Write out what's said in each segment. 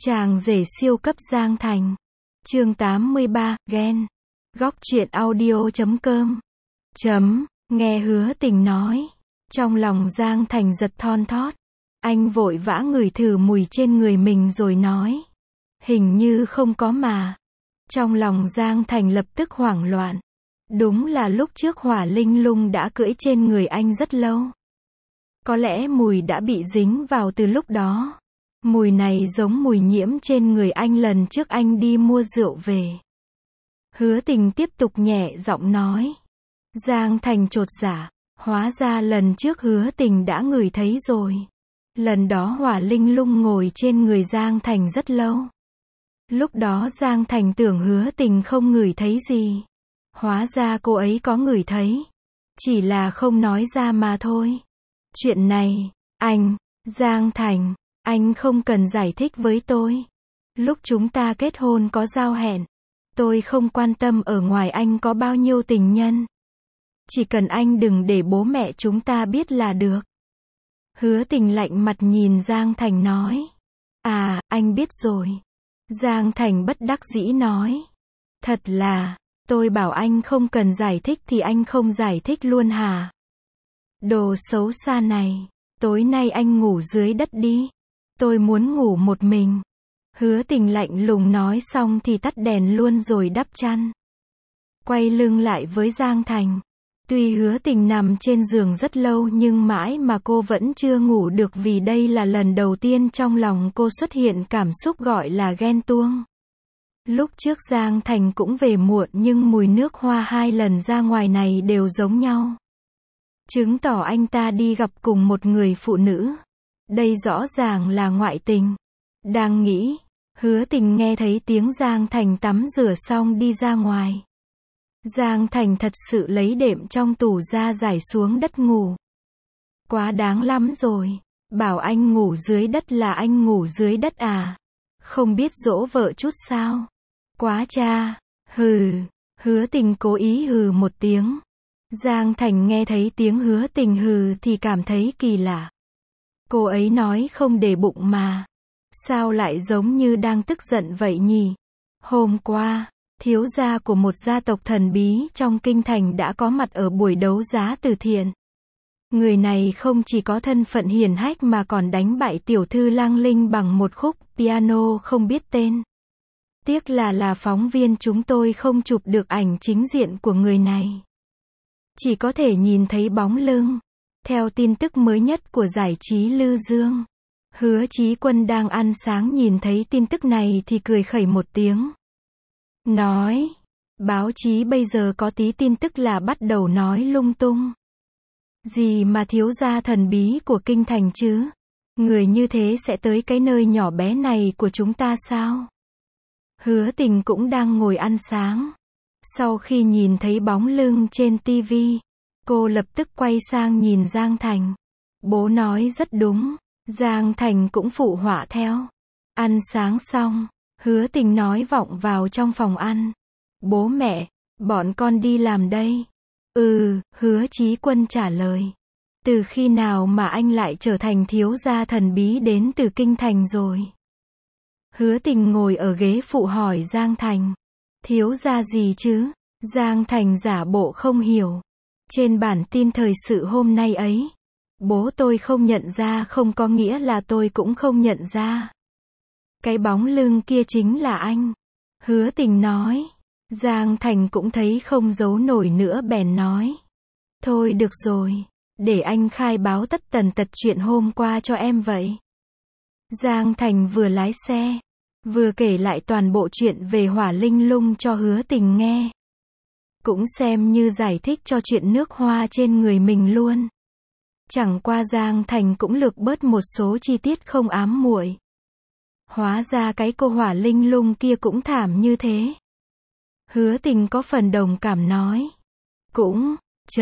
Chàng rể siêu cấp Giang Thành. Chương 83, ghen. Góc truyện audio.com. Nghe Hứa Tình nói. Trong lòng Giang Thành giật thon thót. Anh vội vã ngửi thử mùi trên người mình rồi nói. Hình như không có mà. Trong lòng Giang Thành lập tức hoảng loạn. Đúng là lúc trước Hỏa Linh Lung đã cưỡi trên người anh rất lâu. Có lẽ mùi đã bị dính vào từ lúc đó. Mùi này giống mùi nhiễm trên người anh lần trước anh đi mua rượu về. Hứa Tình tiếp tục nhẹ giọng nói. Giang Thành chột dạ. Hóa ra lần trước Hứa Tình đã ngửi thấy rồi. Lần đó Hỏa Linh Lung ngồi trên người Giang Thành rất lâu. Lúc đó Giang Thành tưởng Hứa Tình không ngửi thấy gì. Hóa ra cô ấy có ngửi thấy. Chỉ là không nói ra mà thôi. Chuyện này, Giang Thành, anh không cần giải thích với tôi. Lúc chúng ta kết hôn có giao hẹn. Tôi không quan tâm ở ngoài anh có bao nhiêu tình nhân. Chỉ cần anh đừng để bố mẹ chúng ta biết là được. Hứa Tình lạnh mặt nhìn Giang Thành nói. À, anh biết rồi. Giang Thành bất đắc dĩ nói. Thật là, tôi bảo anh không cần giải thích thì anh không giải thích luôn hả? Đồ xấu xa này, tối nay anh ngủ dưới đất đi. Tôi muốn ngủ một mình. Hứa Tình lạnh lùng nói xong thì tắt đèn luôn rồi đắp chăn. Quay lưng lại với Giang Thành. Tuy Hứa Tình nằm trên giường rất lâu nhưng mãi mà cô vẫn chưa ngủ được vì đây là lần đầu tiên trong lòng cô xuất hiện cảm xúc gọi là ghen tuông. Lúc trước Giang Thành cũng về muộn nhưng mùi nước hoa hai lần ra ngoài này đều giống nhau. Chứng tỏ anh ta đi gặp cùng một người phụ nữ. Đây rõ ràng là ngoại tình. Đang nghĩ, Hứa Tình nghe thấy tiếng Giang Thành tắm rửa xong đi ra ngoài. Giang Thành thật sự lấy đệm trong tủ ra trải xuống đất ngủ. Quá đáng lắm rồi. Bảo anh ngủ dưới đất là anh ngủ dưới đất à? Không biết dỗ vợ chút sao? Quá cha. Hừ. Hứa Tình cố ý hừ một tiếng. Giang Thành nghe thấy tiếng Hứa Tình hừ thì cảm thấy kỳ lạ. Cô ấy nói không để bụng mà. Sao lại giống như đang tức giận vậy nhỉ? Hôm qua, thiếu gia của một gia tộc thần bí trong kinh thành đã có mặt ở buổi đấu giá từ thiện. Người này không chỉ có thân phận hiển hách mà còn đánh bại tiểu thư Lang Linh bằng một khúc piano không biết tên. Tiếc là phóng viên chúng tôi không chụp được ảnh chính diện của người này. Chỉ có thể nhìn thấy bóng lưng. Theo tin tức mới nhất của giải trí Lư Dương, Hứa Chí Quân đang ăn sáng nhìn thấy tin tức này thì cười khẩy một tiếng. Nói, báo chí bây giờ có tí tin tức là bắt đầu nói lung tung. Gì mà thiếu gia thần bí của kinh thành chứ? Người như thế sẽ tới cái nơi nhỏ bé này của chúng ta sao? Hứa Tình cũng đang ngồi ăn sáng. Sau khi nhìn thấy bóng lưng trên tivi, cô lập tức quay sang nhìn Giang Thành. Bố nói rất đúng. Giang Thành cũng phụ họa theo. Ăn sáng xong, Hứa Tình nói vọng vào trong phòng ăn. Bố mẹ, bọn con đi làm đây. Hứa Chí Quân trả lời. Từ khi nào mà anh lại trở thành thiếu gia thần bí đến từ kinh thành rồi? Hứa Tình ngồi ở ghế phụ hỏi Giang Thành. Thiếu gia gì chứ? Giang Thành giả bộ không hiểu. Trên bản tin thời sự hôm nay ấy, bố tôi không nhận ra không có nghĩa là tôi cũng không nhận ra. Cái bóng lưng kia chính là anh. Hứa Tình nói. Giang Thành cũng thấy không giấu nổi nữa bèn nói. Thôi được rồi, để anh khai báo tất tần tật chuyện hôm qua cho em vậy. Giang Thành vừa lái xe, vừa kể lại toàn bộ chuyện về Hỏa Linh Lung cho Hứa Tình nghe. Cũng xem như giải thích cho chuyện nước hoa trên người mình luôn. Chẳng qua Giang Thành cũng lược bớt một số chi tiết không ám muội. Hóa ra cái cô Hỏa Linh Lung kia cũng thảm như thế. Hứa Tình có phần đồng cảm nói. Cũng,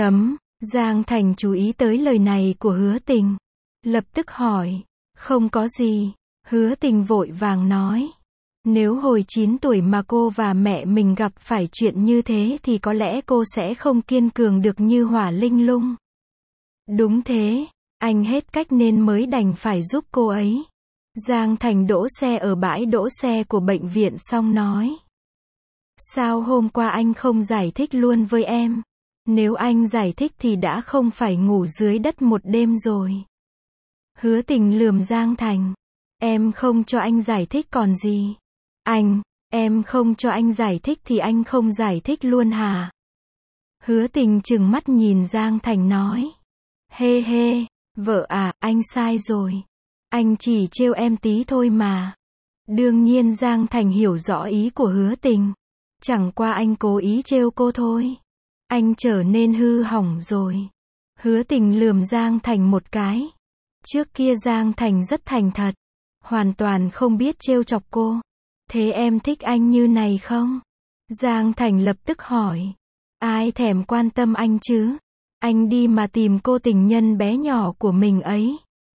Giang Thành chú ý tới lời này của Hứa Tình. Lập tức hỏi. Không có gì. Hứa Tình vội vàng nói. Nếu hồi 9 tuổi mà cô và mẹ mình gặp phải chuyện như thế thì có lẽ cô sẽ không kiên cường được như Hỏa Linh Lung. Đúng thế, anh hết cách nên mới đành phải giúp cô ấy. Giang Thành đỗ xe ở bãi đỗ xe của bệnh viện xong nói. Sao hôm qua anh không giải thích luôn với em? Nếu anh giải thích thì đã không phải ngủ dưới đất một đêm rồi. Hứa Tình lườm Giang Thành. Em không cho anh giải thích còn gì? Em không cho anh giải thích thì anh không giải thích luôn hả? Hứa Tình trừng mắt nhìn Giang Thành nói. Hê hê, vợ à, anh sai rồi. Anh chỉ trêu em tí thôi mà. Đương nhiên Giang Thành hiểu rõ ý của Hứa Tình. Chẳng qua anh cố ý trêu cô thôi. Anh trở nên hư hỏng rồi. Hứa Tình lườm Giang Thành một cái. Trước kia Giang Thành rất thành thật. Hoàn toàn không biết trêu chọc cô. Thế em thích anh như này không? Giang Thành lập tức hỏi. Ai thèm quan tâm anh chứ? Anh đi mà tìm cô tình nhân bé nhỏ của mình ấy.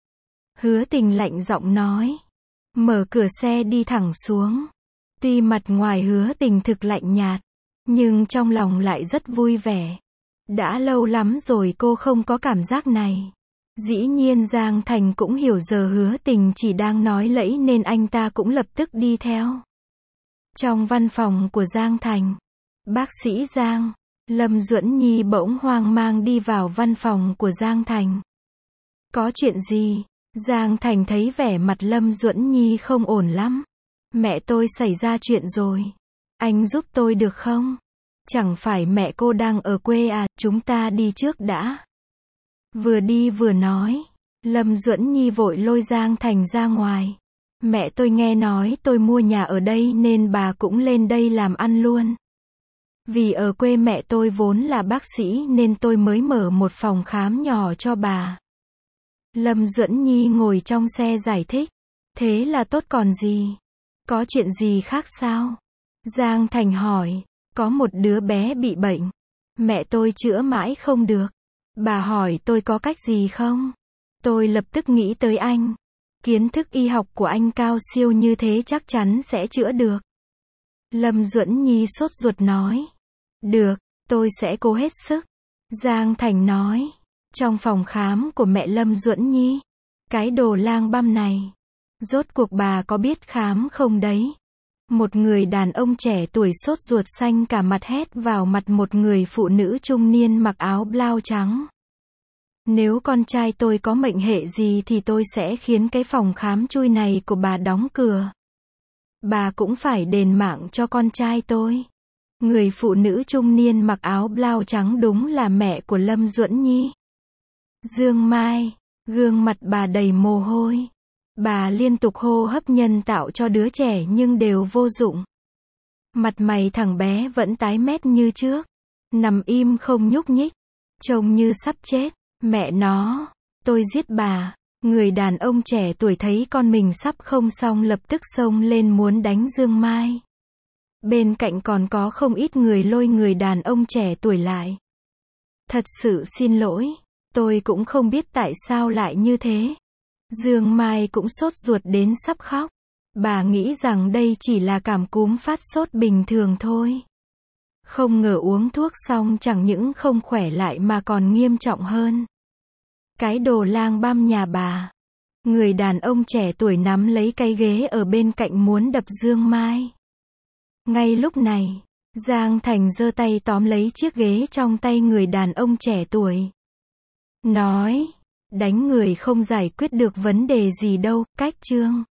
Hứa Tình lạnh giọng nói. Mở cửa xe đi thẳng xuống. Tuy mặt ngoài Hứa Tình thực lạnh nhạt, nhưng trong lòng lại rất vui vẻ. Đã lâu lắm rồi cô không có cảm giác này. Dĩ nhiên Giang Thành cũng hiểu giờ Hứa Tình chỉ đang nói lẫy nên anh ta cũng lập tức đi theo. Trong văn phòng của Giang Thành, bác sĩ Giang, Lâm Duẫn Nhi bỗng hoang mang đi vào văn phòng của Giang Thành. Có chuyện gì? Giang Thành thấy vẻ mặt Lâm Duẫn Nhi không ổn lắm. Mẹ tôi xảy ra chuyện rồi. Anh giúp tôi được không? Chẳng phải mẹ cô đang ở quê à, chúng ta đi trước đã. Vừa đi vừa nói, Lâm Duẫn Nhi vội lôi Giang Thành ra ngoài. Mẹ tôi nghe nói tôi mua nhà ở đây nên bà cũng lên đây làm ăn luôn. Vì ở quê mẹ tôi vốn là bác sĩ nên tôi mới mở một phòng khám nhỏ cho bà. Lâm Duẫn Nhi ngồi trong xe giải thích. Thế là tốt còn gì? Có chuyện gì khác sao? Giang Thành hỏi. Có một đứa bé bị bệnh. Mẹ tôi chữa mãi không được. Bà hỏi tôi có cách gì không? Tôi lập tức nghĩ tới anh. Kiến thức y học của anh cao siêu như thế chắc chắn sẽ chữa được. Lâm Duẫn Nhi sốt ruột nói. Được, tôi sẽ cố hết sức. Giang Thành nói. Trong phòng khám của mẹ Lâm Duẫn Nhi. Cái đồ lang băm này. Rốt cuộc bà có biết khám không đấy? Một người đàn ông trẻ tuổi sốt ruột xanh cả mặt hét vào mặt một người phụ nữ trung niên mặc áo blau trắng. Nếu con trai tôi có mệnh hệ gì thì tôi sẽ khiến cái phòng khám chui này của bà đóng cửa. Bà cũng phải đền mạng cho con trai tôi. Người phụ nữ trung niên mặc áo blau trắng đúng là mẹ của Lâm Duẫn Nhi. Dương Mai, gương mặt bà đầy mồ hôi. Bà liên tục hô hấp nhân tạo cho đứa trẻ nhưng đều vô dụng. Mặt mày thằng bé vẫn tái mét như trước. Nằm im không nhúc nhích. Trông như sắp chết. Mẹ nó, tôi giết bà. Người đàn ông trẻ tuổi thấy con mình sắp không xong lập tức xông lên muốn đánh Dương Mai. Bên cạnh còn có không ít người lôi người đàn ông trẻ tuổi lại. Thật sự xin lỗi. Tôi cũng không biết tại sao lại như thế. Dương Mai cũng sốt ruột đến sắp khóc. Bà nghĩ rằng đây chỉ là cảm cúm phát sốt bình thường thôi. Không ngờ uống thuốc xong chẳng những không khỏe lại mà còn nghiêm trọng hơn. Cái đồ lang băm nhà bà. Người đàn ông trẻ tuổi nắm lấy cái ghế ở bên cạnh muốn đập Dương Mai. Ngay lúc này, Giang Thành giơ tay tóm lấy chiếc ghế trong tay người đàn ông trẻ tuổi. Nói, đánh người không giải quyết được vấn đề gì đâu, cách chương.